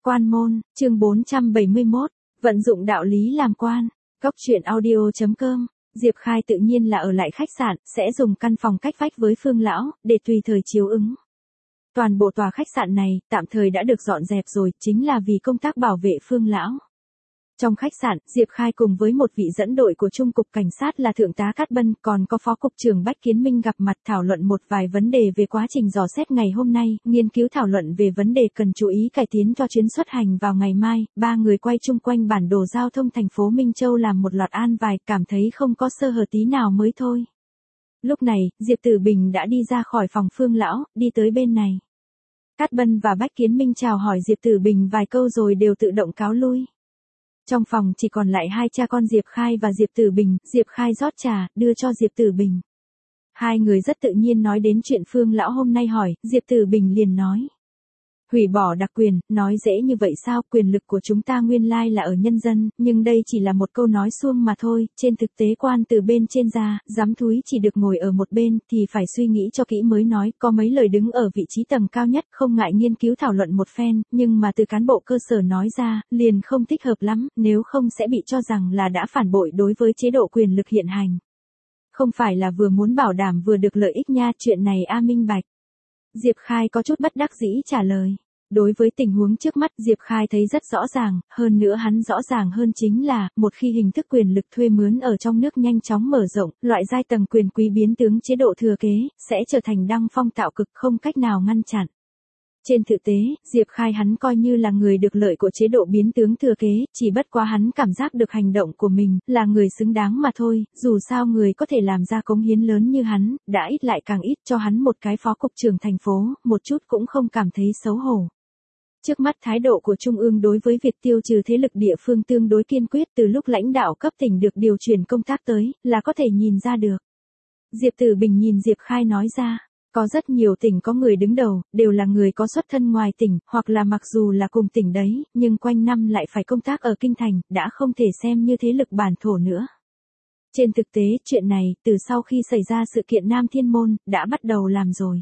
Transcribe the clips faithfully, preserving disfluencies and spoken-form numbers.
Quan môn, chương bốn trăm bảy mươi mốt, vận dụng đạo lý làm quan. Cốc truyện audio chấm com. Diệp Khai tự nhiên là ở lại khách sạn, sẽ dùng căn phòng cách vách với Phương lão, để tùy thời chiếu ứng. Toàn bộ tòa khách sạn này, tạm thời đã được dọn dẹp rồi, chính là vì công tác bảo vệ Phương lão. Trong khách sạn, Diệp Khai cùng với một vị dẫn đội của Trung cục Cảnh sát là Thượng tá Cát Bân, còn có Phó cục trưởng Bách Kiến Minh gặp mặt thảo luận một vài vấn đề về quá trình dò xét ngày hôm nay, nghiên cứu thảo luận về vấn đề cần chú ý cải tiến cho chuyến xuất hành vào ngày mai. Ba người quay chung quanh bản đồ giao thông thành phố Minh Châu làm một loạt an bài, cảm thấy không có sơ hở tí nào mới thôi. Lúc này, Diệp Tử Bình đã đi ra khỏi phòng Phương lão, đi tới bên này. Cát Bân và Bách Kiến Minh chào hỏi Diệp Tử Bình vài câu rồi đều tự động cáo lui. Trong phòng chỉ còn lại hai cha con Diệp Khai và Diệp Tử Bình, Diệp Khai rót trà, đưa cho Diệp Tử Bình. Hai người rất tự nhiên nói đến chuyện Phương lão hôm nay hỏi, Diệp Tử Bình liền nói. Hủy bỏ đặc quyền, nói dễ như vậy sao, quyền lực của chúng ta nguyên lai là ở nhân dân, nhưng đây chỉ là một câu nói suông mà thôi, trên thực tế quan từ bên trên ra, giám thúi chỉ được ngồi ở một bên, thì phải suy nghĩ cho kỹ mới nói, có mấy lời đứng ở vị trí tầng cao nhất, không ngại nghiên cứu thảo luận một phen, nhưng mà từ cán bộ cơ sở nói ra, liền không thích hợp lắm, nếu không sẽ bị cho rằng là đã phản bội đối với chế độ quyền lực hiện hành. Không phải là vừa muốn bảo đảm vừa được lợi ích nha, chuyện này a minh bạch. Diệp Khai có chút bất đắc dĩ trả lời. Đối với tình huống trước mắt, Diệp Khai thấy rất rõ ràng, hơn nữa hắn rõ ràng hơn chính là, một khi hình thức quyền lực thuê mướn ở trong nước nhanh chóng mở rộng, loại giai tầng quyền quý biến tướng chế độ thừa kế, sẽ trở thành đăng phong tạo cực không cách nào ngăn chặn. Trên thực tế, Diệp Khai hắn coi như là người được lợi của chế độ biến tướng thừa kế, chỉ bất quá hắn cảm giác được hành động của mình, là người xứng đáng mà thôi, dù sao người có thể làm ra cống hiến lớn như hắn, đã ít lại càng ít cho hắn một cái phó cục trưởng thành phố, một chút cũng không cảm thấy xấu hổ. Trước mắt thái độ của Trung ương đối với việc tiêu trừ thế lực địa phương tương đối kiên quyết từ lúc lãnh đạo cấp tỉnh được điều chuyển công tác tới, là có thể nhìn ra được. Diệp Tử Bình nhìn Diệp Khai nói ra. Có rất nhiều tỉnh có người đứng đầu, đều là người có xuất thân ngoài tỉnh, hoặc là mặc dù là cùng tỉnh đấy, nhưng quanh năm lại phải công tác ở kinh thành, đã không thể xem như thế lực bản thổ nữa. Trên thực tế, chuyện này, từ sau khi xảy ra sự kiện Nam Thiên Môn, đã bắt đầu làm rồi.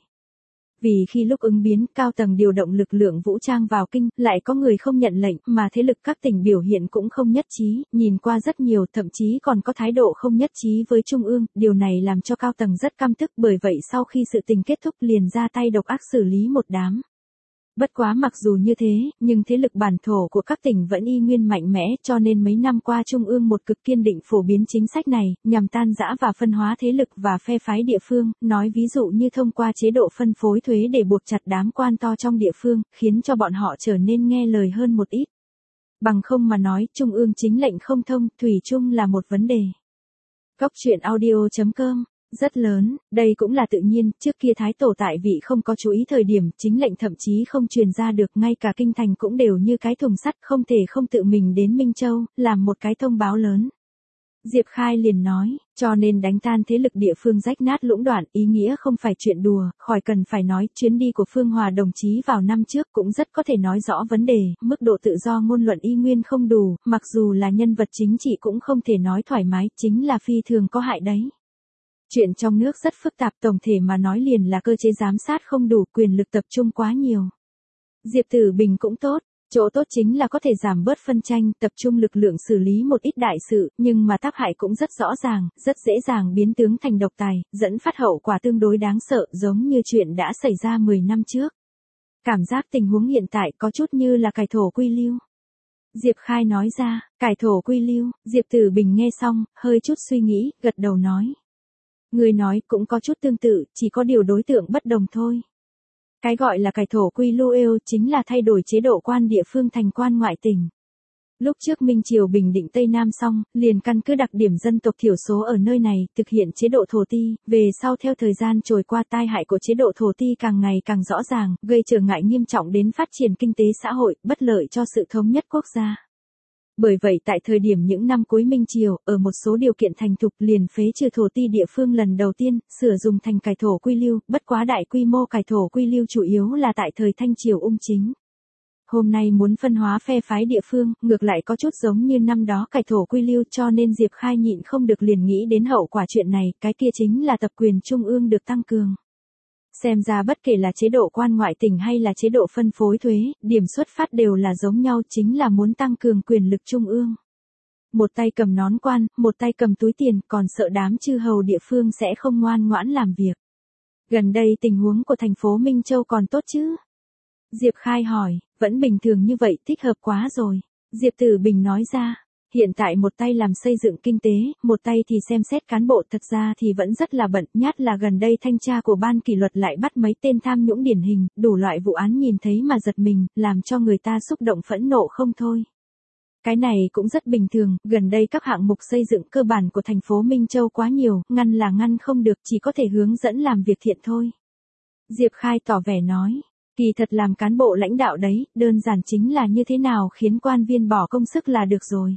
Vì khi lúc ứng biến, cao tầng điều động lực lượng vũ trang vào kinh, lại có người không nhận lệnh, mà thế lực các tỉnh biểu hiện cũng không nhất trí, nhìn qua rất nhiều, thậm chí còn có thái độ không nhất trí với Trung ương, điều này làm cho cao tầng rất căm tức, bởi vậy sau khi sự tình kết thúc liền ra tay độc ác xử lý một đám. Bất quá mặc dù như thế, nhưng thế lực bản thổ của các tỉnh vẫn y nguyên mạnh mẽ, cho nên mấy năm qua Trung ương một cực kiên định phổ biến chính sách này, nhằm tan rã và phân hóa thế lực và phe phái địa phương, nói ví dụ như thông qua chế độ phân phối thuế để buộc chặt đám quan to trong địa phương, khiến cho bọn họ trở nên nghe lời hơn một ít. Bằng không mà nói, Trung ương chính lệnh không thông, thủy chung là một vấn đề. Cốc truyện audio chấm com. Rất lớn, đây cũng là tự nhiên, trước kia Thái Tổ tại vị không có chú ý thời điểm, chính lệnh thậm chí không truyền ra được, ngay cả kinh thành cũng đều như cái thùng sắt, không thể không tự mình đến Minh Châu, làm một cái thông báo lớn. Diệp Khai liền nói, cho nên đánh tan thế lực địa phương rách nát lũng đoạn, ý nghĩa không phải chuyện đùa, khỏi cần phải nói, chuyến đi của Phương Hòa đồng chí vào năm trước cũng rất có thể nói rõ vấn đề, mức độ tự do ngôn luận y nguyên không đủ, mặc dù là nhân vật chính trị cũng không thể nói thoải mái, chính là phi thường có hại đấy. Chuyện trong nước rất phức tạp, tổng thể mà nói liền là cơ chế giám sát không đủ, quyền lực tập trung quá nhiều. Diệp Tử Bình cũng tốt, chỗ tốt chính là có thể giảm bớt phân tranh, tập trung lực lượng xử lý một ít đại sự, nhưng mà tác hại cũng rất rõ ràng, rất dễ dàng biến tướng thành độc tài, dẫn phát hậu quả tương đối đáng sợ, giống như chuyện đã xảy ra mười năm trước. Cảm giác tình huống hiện tại có chút như là cải thổ quy lưu. Diệp Khai nói ra, cải thổ quy lưu, Diệp Tử Bình nghe xong, hơi chút suy nghĩ, gật đầu nói. Người nói cũng có chút tương tự, chỉ có điều đối tượng bất đồng thôi. Cái gọi là cải thổ quy lưu êu chính là thay đổi chế độ quan địa phương thành quan ngoại tỉnh. Lúc trước Minh Triều bình định Tây Nam xong, liền căn cứ đặc điểm dân tộc thiểu số ở nơi này, thực hiện chế độ thổ ti, về sau theo thời gian trôi qua tai hại của chế độ thổ ti càng ngày càng rõ ràng, gây trở ngại nghiêm trọng đến phát triển kinh tế xã hội, bất lợi cho sự thống nhất quốc gia. Bởi vậy tại thời điểm những năm cuối Minh Triều, ở một số điều kiện thành thục liền phế trừ thổ ti địa phương lần đầu tiên, sửa dùng thành cải thổ quy lưu, bất quá đại quy mô cải thổ quy lưu chủ yếu là tại thời Thanh Triều ung chính. Hôm nay muốn phân hóa phe phái địa phương, ngược lại có chút giống như năm đó cải thổ quy lưu, cho nên Diệp Khai nhịn không được liền nghĩ đến hậu quả chuyện này, cái kia chính là tập quyền trung ương được tăng cường. Xem ra bất kể là chế độ quan ngoại tỉnh hay là chế độ phân phối thuế, điểm xuất phát đều là giống nhau, chính là muốn tăng cường quyền lực trung ương. Một tay cầm nón quan, một tay cầm túi tiền, còn sợ đám chư hầu địa phương sẽ không ngoan ngoãn làm việc. Gần đây tình huống của thành phố Minh Châu còn tốt chứ? Diệp Khai hỏi, vẫn bình thường như vậy, thích hợp quá rồi. Diệp Tử Bình nói ra, hiện tại một tay làm xây dựng kinh tế, một tay thì xem xét cán bộ, thật ra thì vẫn rất là bận, nhát là gần đây thanh tra của ban kỷ luật lại bắt mấy tên tham nhũng điển hình, đủ loại vụ án nhìn thấy mà giật mình, làm cho người ta xúc động phẫn nộ không thôi. Cái này cũng rất bình thường, gần đây các hạng mục xây dựng cơ bản của thành phố Minh Châu quá nhiều, ngăn là ngăn không được, chỉ có thể hướng dẫn làm việc thiện thôi. Diệp Khai tỏ vẻ nói, kỳ thật làm cán bộ lãnh đạo đấy, đơn giản chính là như thế nào khiến quan viên bỏ công sức là được rồi.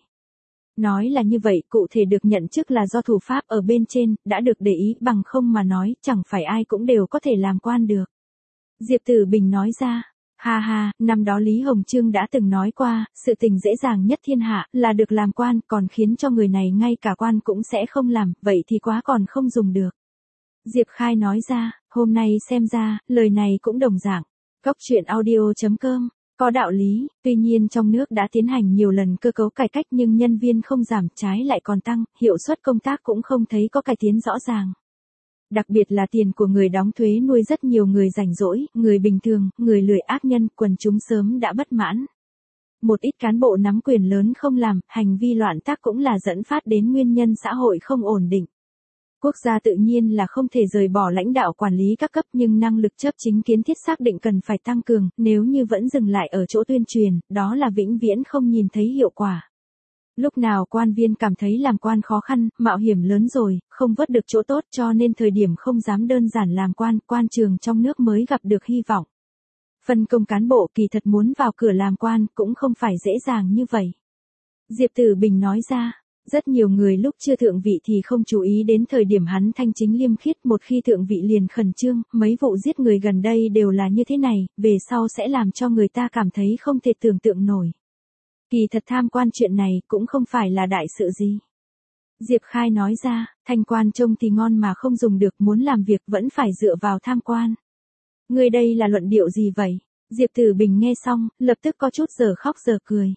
Nói là như vậy, cụ thể được nhận chức là do thủ pháp ở bên trên, đã được để ý, bằng không mà nói, chẳng phải ai cũng đều có thể làm quan được. Diệp Tử Bình nói ra, ha ha, năm đó Lý Hồng Chương đã từng nói qua, sự tình dễ dàng nhất thiên hạ, là được làm quan, còn khiến cho người này ngay cả quan cũng sẽ không làm, vậy thì quá còn không dùng được. Diệp Khai nói ra, hôm nay xem ra, lời này cũng đồng dạng. Cóc truyện audio chấm com, có đạo lý, tuy nhiên trong nước đã tiến hành nhiều lần cơ cấu cải cách nhưng nhân viên không giảm, trái lại còn tăng, hiệu suất công tác cũng không thấy có cải tiến rõ ràng. Đặc biệt là tiền của người đóng thuế nuôi rất nhiều người rảnh rỗi, người bình thường, người lười ác nhân, quần chúng sớm đã bất mãn. Một ít cán bộ nắm quyền lớn không làm, hành vi loạn tác cũng là dẫn phát đến nguyên nhân xã hội không ổn định. Quốc gia tự nhiên là không thể rời bỏ lãnh đạo quản lý các cấp nhưng năng lực chấp chính kiến thiết xác định cần phải tăng cường, nếu như vẫn dừng lại ở chỗ tuyên truyền, đó là vĩnh viễn không nhìn thấy hiệu quả. Lúc nào quan viên cảm thấy làm quan khó khăn, mạo hiểm lớn rồi, không vớt được chỗ tốt cho nên thời điểm không dám đơn giản làm quan, quan trường trong nước mới gặp được hy vọng. Phân công cán bộ kỳ thật muốn vào cửa làm quan cũng không phải dễ dàng như vậy. Diệp Tử Bình nói ra, rất nhiều người lúc chưa thượng vị thì không chú ý đến thời điểm hắn thanh chính liêm khiết, một khi thượng vị liền khẩn trương, mấy vụ giết người gần đây đều là như thế này, về sau sẽ làm cho người ta cảm thấy không thể tưởng tượng nổi. Kỳ thật tham quan chuyện này cũng không phải là đại sự gì. Diệp Khai nói ra, thanh quan trông thì ngon mà không dùng được, muốn làm việc vẫn phải dựa vào tham quan. Người đây là luận điệu gì vậy? Diệp Tử Bình nghe xong, lập tức có chút giờ khóc giờ cười.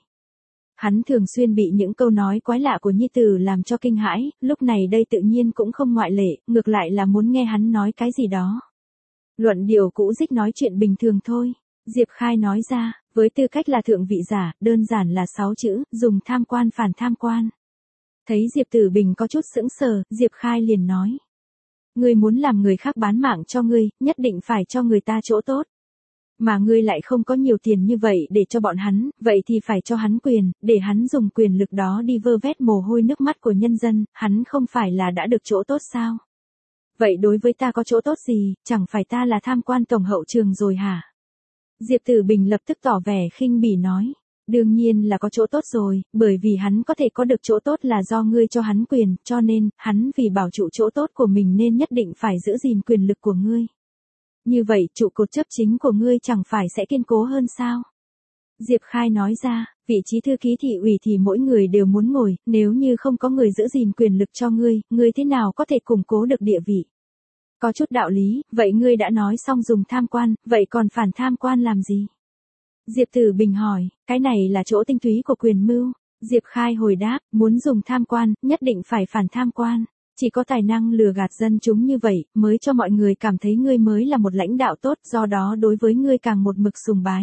Hắn thường xuyên bị những câu nói quái lạ của nhi tử làm cho kinh hãi, lúc này đây tự nhiên cũng không ngoại lệ, ngược lại là muốn nghe hắn nói cái gì đó. Luận điệu cũ dích nói chuyện bình thường thôi. Diệp Khai nói ra, với tư cách là thượng vị giả, đơn giản là sáu chữ, dùng tham quan phản tham quan. Thấy Diệp Tử Bình có chút sững sờ, Diệp Khai liền nói. Ngươi muốn làm người khác bán mạng cho ngươi, nhất định phải cho người ta chỗ tốt. Mà ngươi lại không có nhiều tiền như vậy để cho bọn hắn, vậy thì phải cho hắn quyền, để hắn dùng quyền lực đó đi vơ vét mồ hôi nước mắt của nhân dân, hắn không phải là đã được chỗ tốt sao? Vậy đối với ta có chỗ tốt gì, chẳng phải ta là tham quan tổng hậu trường rồi hả? Diệp Tử Bình lập tức tỏ vẻ khinh bỉ nói, đương nhiên là có chỗ tốt rồi, bởi vì hắn có thể có được chỗ tốt là do ngươi cho hắn quyền, cho nên, hắn vì bảo trụ chỗ tốt của mình nên nhất định phải giữ gìn quyền lực của ngươi. Như vậy, trụ cột chấp chính của ngươi chẳng phải sẽ kiên cố hơn sao? Diệp Khai nói ra, vị trí thư ký thị ủy thì mỗi người đều muốn ngồi, nếu như không có người giữ gìn quyền lực cho ngươi, ngươi thế nào có thể củng cố được địa vị? Có chút đạo lý, vậy ngươi đã nói xong dùng tham quan, vậy còn phản tham quan làm gì? Diệp Tử Bình hỏi, cái này là chỗ tinh túy của quyền mưu. Diệp Khai hồi đáp, muốn dùng tham quan, nhất định phải phản tham quan. Chỉ có tài năng lừa gạt dân chúng như vậy, mới cho mọi người cảm thấy ngươi mới là một lãnh đạo tốt, do đó đối với ngươi càng một mực sùng bái.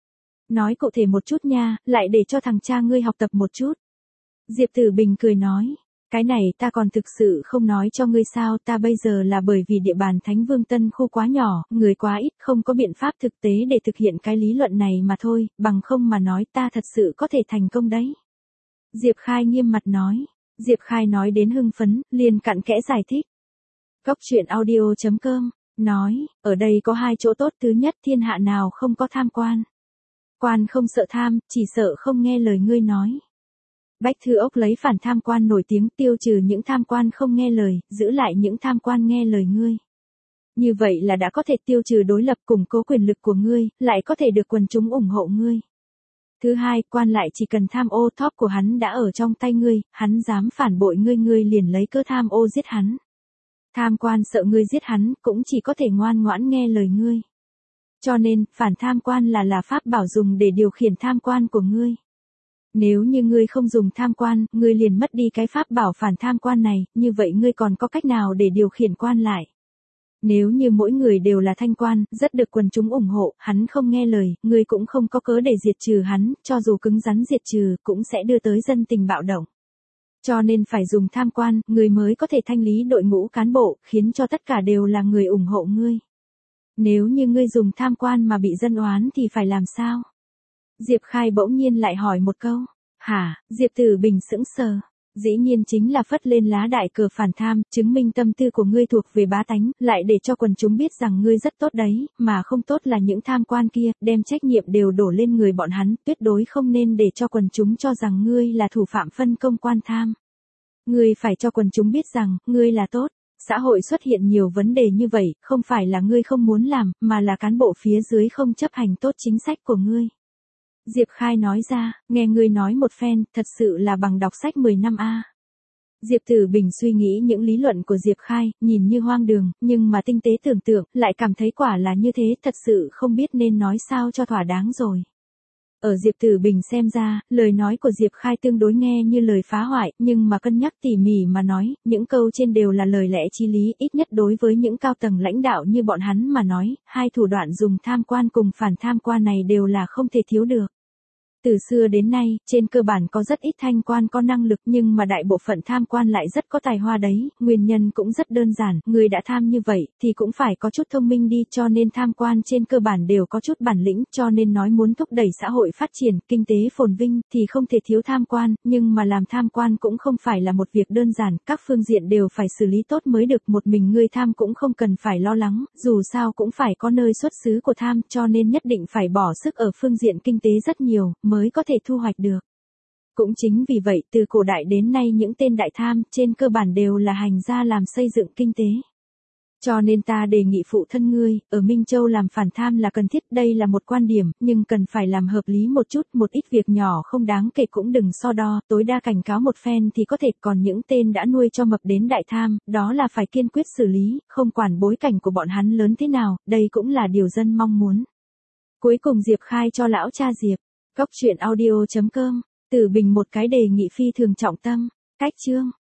Nói cụ thể một chút nha, lại để cho thằng cha ngươi học tập một chút. Diệp Tử Bình cười nói, cái này ta còn thực sự không nói cho ngươi sao, ta bây giờ là bởi vì địa bàn Thánh Vương Tân khu quá nhỏ, người quá ít, không có biện pháp thực tế để thực hiện cái lý luận này mà thôi, bằng không mà nói ta thật sự có thể thành công đấy. Diệp Khai nghiêm mặt nói. Diệp Khai nói đến hưng phấn, liền cặn kẽ giải thích. Cóc truyện audio chấm com, nói, ở đây có hai chỗ tốt, thứ nhất thiên hạ nào không có tham quan. Quan không sợ tham, chỉ sợ không nghe lời ngươi nói. Bách Thư Ốc lấy phản tham quan nổi tiếng, tiêu trừ những tham quan không nghe lời, giữ lại những tham quan nghe lời ngươi. Như vậy là đã có thể tiêu trừ đối lập, củng cố quyền lực của ngươi, lại có thể được quần chúng ủng hộ ngươi. Thứ hai, quan lại chỉ cần tham ô top của hắn đã ở trong tay ngươi, hắn dám phản bội ngươi, ngươi liền lấy cớ tham ô giết hắn. Tham quan sợ ngươi giết hắn, cũng chỉ có thể ngoan ngoãn nghe lời ngươi. Cho nên, phản tham quan là là pháp bảo dùng để điều khiển tham quan của ngươi. Nếu như ngươi không dùng tham quan, ngươi liền mất đi cái pháp bảo phản tham quan này, như vậy ngươi còn có cách nào để điều khiển quan lại? Nếu như mỗi người đều là thanh quan, rất được quần chúng ủng hộ, hắn không nghe lời, ngươi cũng không có cớ để diệt trừ hắn, cho dù cứng rắn diệt trừ, cũng sẽ đưa tới dân tình bạo động. Cho nên phải dùng tham quan, ngươi mới có thể thanh lý đội ngũ cán bộ, khiến cho tất cả đều là người ủng hộ ngươi. Nếu như ngươi dùng tham quan mà bị dân oán thì phải làm sao? Diệp Khai bỗng nhiên lại hỏi một câu. Hả? Diệp Tử Bình sững sờ. Dĩ nhiên chính là phất lên lá đại cờ phản tham, chứng minh tâm tư của ngươi thuộc về bá tánh, lại để cho quần chúng biết rằng ngươi rất tốt đấy, mà không tốt là những tham quan kia, đem trách nhiệm đều đổ lên người bọn hắn, tuyệt đối không nên để cho quần chúng cho rằng ngươi là thủ phạm phân công quan tham. Ngươi phải cho quần chúng biết rằng, ngươi là tốt. Xã hội xuất hiện nhiều vấn đề như vậy, không phải là ngươi không muốn làm, mà là cán bộ phía dưới không chấp hành tốt chính sách của ngươi. Diệp Khai nói ra, nghe ngươi nói một phen, thật sự là bằng đọc sách mười năm a. Diệp Tử Bình suy nghĩ những lý luận của Diệp Khai, nhìn như hoang đường, nhưng mà tinh tế tưởng tượng, lại cảm thấy quả là như thế, thật sự không biết nên nói sao cho thỏa đáng rồi. Ở Diệp Tử Bình xem ra, lời nói của Diệp Khai tương đối nghe như lời phá hoại, nhưng mà cân nhắc tỉ mỉ mà nói, những câu trên đều là lời lẽ chí lý, ít nhất đối với những cao tầng lãnh đạo như bọn hắn mà nói, hai thủ đoạn dùng tham quan cùng phản tham quan này đều là không thể thiếu được. Từ xưa đến nay, trên cơ bản có rất ít thanh quan có năng lực nhưng mà đại bộ phận tham quan lại rất có tài hoa đấy, nguyên nhân cũng rất đơn giản, người đã tham như vậy, thì cũng phải có chút thông minh đi, cho nên tham quan trên cơ bản đều có chút bản lĩnh, cho nên nói muốn thúc đẩy xã hội phát triển, kinh tế phồn vinh, thì không thể thiếu tham quan, nhưng mà làm tham quan cũng không phải là một việc đơn giản, các phương diện đều phải xử lý tốt mới được, một mình người tham cũng không cần phải lo lắng, dù sao cũng phải có nơi xuất xứ của tham, cho nên nhất định phải bỏ sức ở phương diện kinh tế rất nhiều, mới có thể thu hoạch được. Cũng chính vì vậy, từ cổ đại đến nay những tên đại tham, trên cơ bản đều là hành gia làm xây dựng kinh tế. Cho nên ta đề nghị phụ thân ngươi, ở Minh Châu làm phản tham là cần thiết, đây là một quan điểm, nhưng cần phải làm hợp lý một chút, một ít việc nhỏ không đáng kể cũng đừng so đo, tối đa cảnh cáo một phen thì có thể, còn những tên đã nuôi cho mập đến đại tham, đó là phải kiên quyết xử lý, không quản bối cảnh của bọn hắn lớn thế nào, đây cũng là điều dân mong muốn. Cuối cùng Diệp Khai cho lão cha Diệp. Cốc truyện audio chấm com, Tử Bình một cái đề nghị phi thường trọng tâm. Cách chương